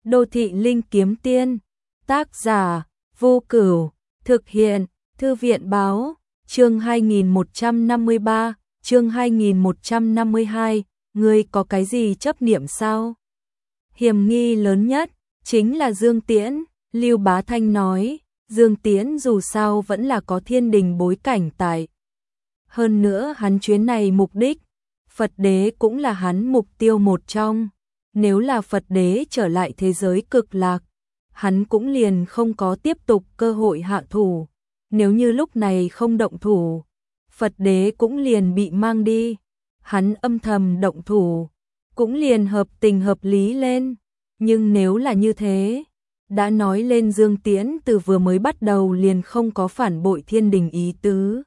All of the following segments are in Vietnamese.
Đô thị linh kiếm tiên, tác giả, Vô Cửu, thực hiện, Thư viện báo, chương 2153, chương 2152, ngươi có cái gì chấp niệm sao? Hiểm nghi lớn nhất, chính là Dương Tiễn, Lưu Bá Thanh nói, Dương Tiễn dù sao vẫn là có thiên đình bối cảnh tại. Hơn nữa hắn chuyến này mục đích, Phật đế cũng là hắn mục tiêu một trong. Nếu là Phật đế trở lại thế giới cực lạc, hắn cũng liền không có tiếp tục cơ hội hạ thủ. Nếu như lúc này không động thủ, Phật đế cũng liền bị mang đi. Hắn âm thầm động thủ, cũng liền hợp tình hợp lý lên. Nhưng nếu là như thế, đã nói lên Dương Tiễn từ vừa mới bắt đầu liền không có phản bội thiên đình ý tứ.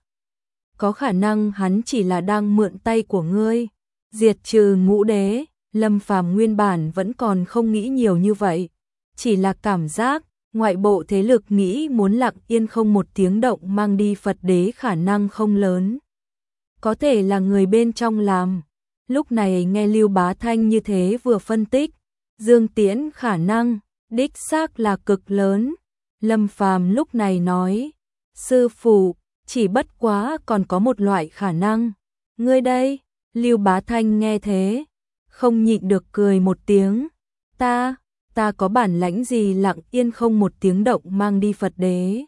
Có khả năng hắn chỉ là đang mượn tay của ngươi, diệt trừ ngũ đế. Lâm Phàm nguyên bản vẫn còn không nghĩ nhiều như vậy, chỉ là cảm giác ngoại bộ thế lực nghĩ muốn lặng yên không một tiếng động mang đi Phật đế khả năng không lớn. Có thể là người bên trong làm. Lúc này nghe Lưu Bá Thanh như thế vừa phân tích, Dương Tiễn khả năng đích xác là cực lớn. Lâm Phàm lúc này nói, sư phụ, chỉ bất quá còn có một loại khả năng. Ngươi đây? Lưu Bá Thanh nghe thế, không nhịn được cười một tiếng. Ta có bản lãnh gì lặng yên không một tiếng động mang đi Phật đế?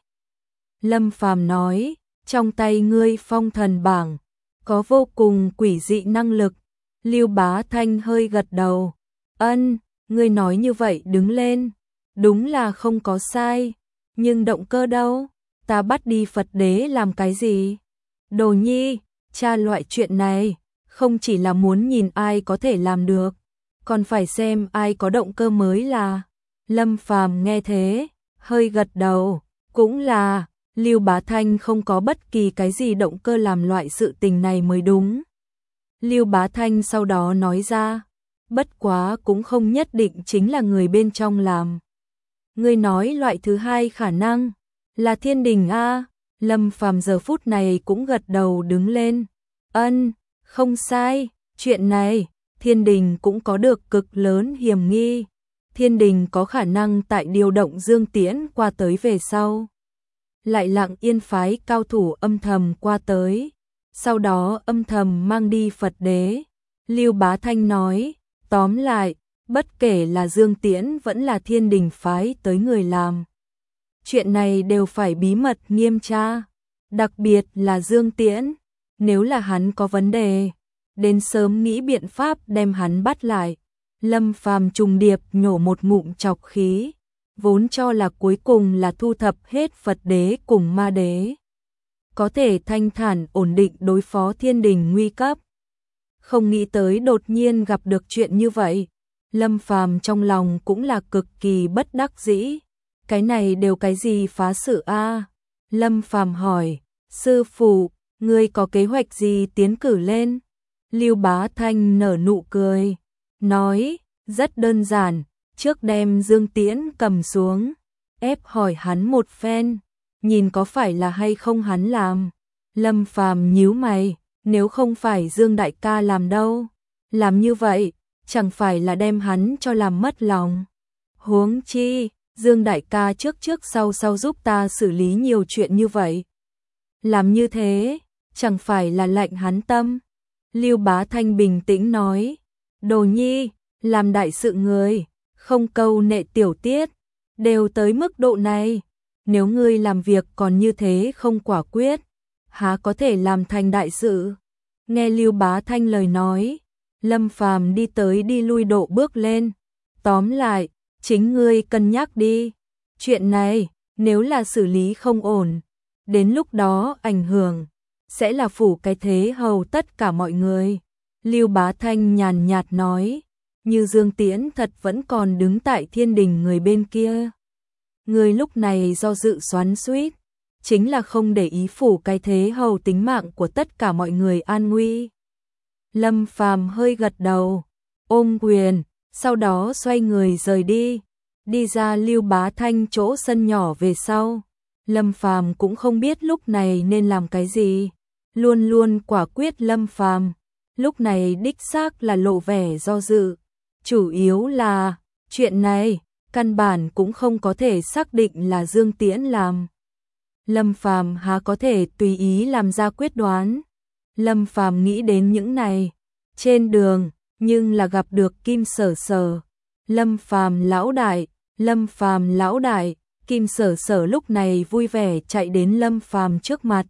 Lâm Phàm nói, trong tay ngươi phong thần bảng, có vô cùng quỷ dị năng lực. Lưu Bá Thanh hơi gật đầu. Ân, ngươi nói như vậy đứng lên, đúng là không có sai. Nhưng động cơ đâu? Ta bắt đi Phật đế làm cái gì? Đồ nhi, tra loại chuyện này không chỉ là muốn nhìn ai có thể làm được, còn phải xem ai có động cơ mới là. Lâm Phàm nghe thế, hơi gật đầu, cũng là, Lưu Bá Thanh không có bất kỳ cái gì động cơ làm loại sự tình này mới đúng. Lưu Bá Thanh sau đó nói ra, bất quá cũng không nhất định chính là người bên trong làm. Ngươi nói loại thứ hai khả năng là thiên đình a? Lâm Phàm giờ phút này cũng gật đầu đứng lên. Ân, không sai, chuyện này, thiên đình cũng có được cực lớn hiểm nghi. Thiên đình có khả năng tại điều động Dương Tiễn qua tới về sau, lại lặng yên phái cao thủ âm thầm qua tới, sau đó âm thầm mang đi Phật đế. Lưu Bá Thanh nói, tóm lại, bất kể là Dương Tiễn vẫn là thiên đình phái tới người làm, chuyện này đều phải bí mật nghiêm tra, đặc biệt là Dương Tiễn. Nếu là hắn có vấn đề, đến sớm nghĩ biện pháp đem hắn bắt lại. Lâm Phàm trùng điệp nhổ một ngụm trọc khí, vốn cho là cuối cùng là thu thập hết Phật đế cùng ma đế, có thể thanh thản ổn định đối phó thiên đình nguy cấp. Không nghĩ tới đột nhiên gặp được chuyện như vậy. Lâm Phàm trong lòng cũng là cực kỳ bất đắc dĩ. Cái này đều cái gì phá sự a? Lâm Phàm hỏi, sư phụ, ngươi có kế hoạch gì tiến cử lên? Lưu Bá Thanh nở nụ cười, nói, rất đơn giản, trước đem Dương Tiễn cầm xuống, ép hỏi hắn một phen, nhìn có phải là hay không hắn làm. Lâm Phàm nhíu mày, nếu không phải Dương đại ca làm đâu, làm như vậy, chẳng phải là đem hắn cho làm mất lòng. Huống chi, Dương đại ca trước sau giúp ta xử lý nhiều chuyện như vậy. Làm như thế, chẳng phải là lạnh hắn tâm. Lưu Bá Thanh bình tĩnh nói, đồ nhi, làm đại sự người, không câu nệ tiểu tiết, đều tới mức độ này. Nếu ngươi làm việc còn như thế không quả quyết, há có thể làm thành đại sự? Nghe Lưu Bá Thanh lời nói, Lâm Phàm đi tới đi lui độ bước lên. Tóm lại, chính ngươi cân nhắc đi. Chuyện này, nếu là xử lý không ổn, đến lúc đó ảnh hưởng sẽ là phủ cái thế hầu tất cả mọi người. Lưu Bá Thanh nhàn nhạt nói, như Dương Tiễn thật vẫn còn đứng tại thiên đình người bên kia. Người lúc này do dự xoắn xuýt, chính là không để ý phủ cái thế hầu tính mạng của tất cả mọi người an nguy. Lâm Phàm hơi gật đầu, ôm quyền, sau đó xoay người rời đi. Đi ra Lưu Bá Thanh chỗ sân nhỏ về sau, Lâm Phàm cũng không biết lúc này nên làm cái gì. Luôn luôn quả quyết Lâm Phàm lúc này đích xác là lộ vẻ do dự. Chủ yếu là, chuyện này, căn bản cũng không có thể xác định là Dương Tiễn làm. Lâm Phàm há có thể tùy ý làm ra quyết đoán. Lâm Phàm nghĩ đến những này, trên đường, nhưng là gặp được Kim Sở Sở. Lâm Phàm lão đại, Kim Sở Sở lúc này vui vẻ chạy đến Lâm Phàm trước mặt.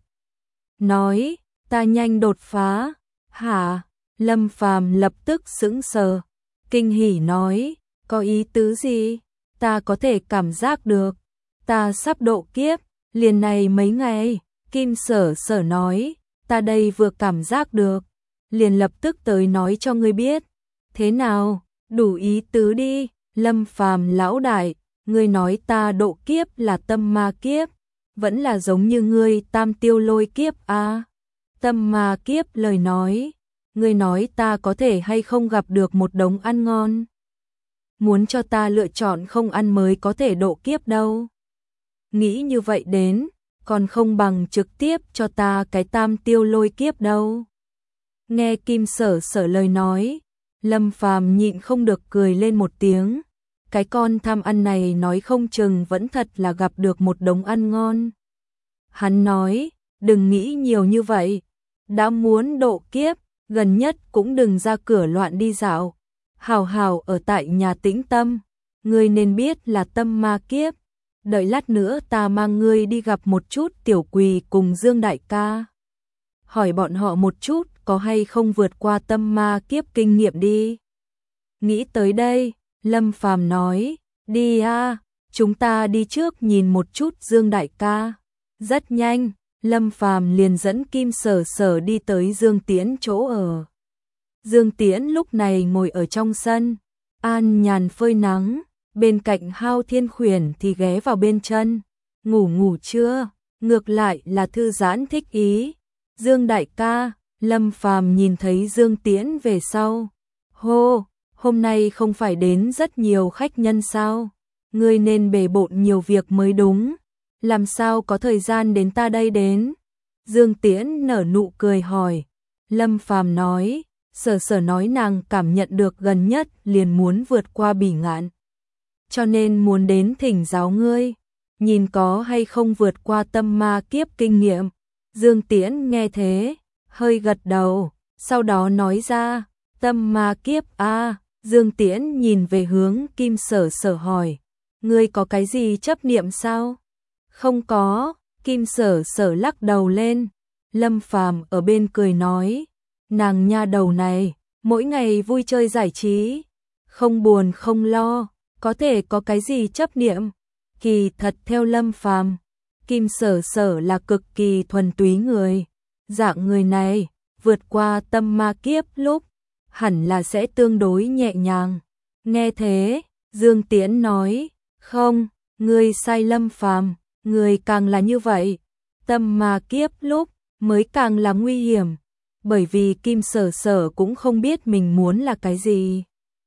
Nói, ta nhanh đột phá. Hả? Lâm Phàm lập tức sững sờ, kinh hỉ nói, có ý tứ gì? Ta có thể cảm giác được, ta sắp độ kiếp, liền này mấy ngày. Kim Sở Sở nói, ta đây vừa cảm giác được, liền lập tức tới nói cho ngươi biết. Thế nào, đủ ý tứ đi. Lâm Phàm lão đại, ngươi nói ta độ kiếp là tâm ma kiếp, vẫn là giống như ngươi tam tiêu lôi kiếp à? Tâm ma kiếp lời nói, ngươi nói ta có thể hay không gặp được một đống ăn ngon? Muốn cho ta lựa chọn không ăn mới có thể độ kiếp đâu. Nghĩ như vậy đến, còn không bằng trực tiếp cho ta cái tam tiêu lôi kiếp đâu. Nghe Kim Sở Sở lời nói, Lâm Phàm nhịn không được cười lên một tiếng. Cái con tham ăn này nói không chừng vẫn thật là gặp được một đống ăn ngon. Hắn nói, đừng nghĩ nhiều như vậy. Đã muốn độ kiếp, gần nhất cũng đừng ra cửa loạn đi dạo. Hào hào ở tại nhà tĩnh tâm. Ngươi nên biết là tâm ma kiếp. Đợi lát nữa ta mang ngươi đi gặp một chút Tiểu Quỳ cùng Dương đại ca. Hỏi bọn họ một chút có hay không vượt qua tâm ma kiếp kinh nghiệm đi. Nghĩ tới đây, Lâm Phàm nói, đi à, chúng ta đi trước nhìn một chút Dương đại ca. Rất nhanh, Lâm Phàm liền dẫn Kim Sở Sở đi tới Dương Tiễn chỗ ở. Dương Tiễn lúc này ngồi ở trong sân, an nhàn phơi nắng, bên cạnh Hao Thiên Khuyển thì ghé vào bên chân. Ngủ chưa? Ngược lại là thư giãn thích ý. Dương đại ca, Lâm Phàm nhìn thấy Dương Tiễn về sau. Hô, hôm nay không phải đến rất nhiều khách nhân sao? Ngươi nên bề bộn nhiều việc mới đúng. Làm sao có thời gian đến ta đây đến? Dương Tiễn nở nụ cười hỏi. Lâm Phàm nói, Sở Sở nói nàng cảm nhận được gần nhất liền muốn vượt qua bỉ ngạn. Cho nên muốn đến thỉnh giáo ngươi, nhìn có hay không vượt qua tâm ma kiếp kinh nghiệm. Dương Tiễn nghe thế, hơi gật đầu, sau đó nói ra, tâm ma kiếp à? Dương Tiễn nhìn về hướng Kim Sở Sở hỏi, ngươi có cái gì chấp niệm sao? Không có. Kim Sở Sở lắc đầu lên. Lâm Phàm ở bên cười nói, nàng nha đầu này, mỗi ngày vui chơi giải trí, không buồn không lo, có thể có cái gì chấp niệm. Kỳ thật theo Lâm Phàm, Kim Sở Sở là cực kỳ thuần túy người. Dạng người này, vượt qua tâm ma kiếp lúc, hẳn là sẽ tương đối nhẹ nhàng. Nghe thế, Dương Tiễn nói, không, ngươi sai Lâm Phàm, ngươi càng là như vậy. Tâm ma kiếp lúc, mới càng là nguy hiểm, bởi vì Kim Sở Sở cũng không biết mình muốn là cái gì.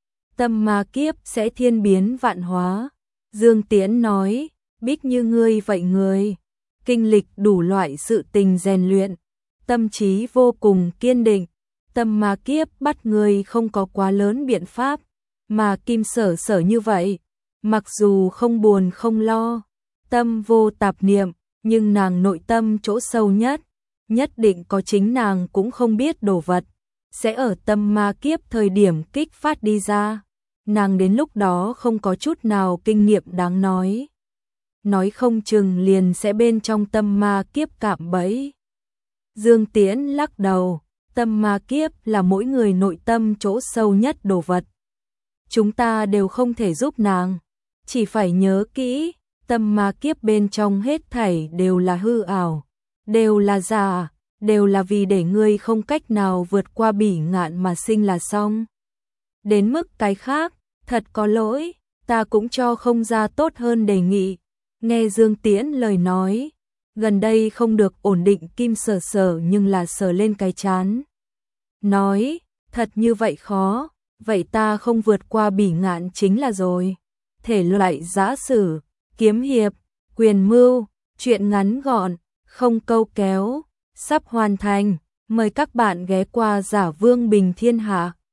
Tâm ma kiếp sẽ thiên biến vạn hóa. Dương Tiễn nói, biết như ngươi vậy người, kinh lịch đủ loại sự tình rèn luyện, tâm trí vô cùng kiên định. Tâm ma kiếp bắt người không có quá lớn biện pháp, mà Kim Sở Sở như vậy, mặc dù không buồn không lo, tâm vô tạp niệm, nhưng nàng nội tâm chỗ sâu nhất, nhất định có chính nàng cũng không biết đồ vật, sẽ ở tâm ma kiếp thời điểm kích phát đi ra. Nàng đến lúc đó không có chút nào kinh nghiệm đáng nói không chừng liền sẽ bên trong tâm ma kiếp cạm bẫy. Dương Tiễn lắc đầu, tâm ma kiếp là mỗi người nội tâm chỗ sâu nhất đồ vật. Chúng ta đều không thể giúp nàng, chỉ phải nhớ kỹ, tâm ma kiếp bên trong hết thảy đều là hư ảo, đều là giả, đều là vì để ngươi không cách nào vượt qua bỉ ngạn mà sinh là xong. Đến mức cái khác, thật có lỗi, ta cũng cho không ra tốt hơn đề nghị. Nghe Dương Tiễn lời nói, gần đây không được ổn định Kim Sở Sở nhưng là sờ lên cái chán. Nói, thật như vậy khó, vậy ta không vượt qua bỉ ngạn chính là rồi. Thể loại giã sử, kiếm hiệp, quyền mưu, truyện ngắn gọn, không câu kéo, sắp hoàn thành. Mời các bạn ghé qua Giả Vương Bình Thiên Hạ.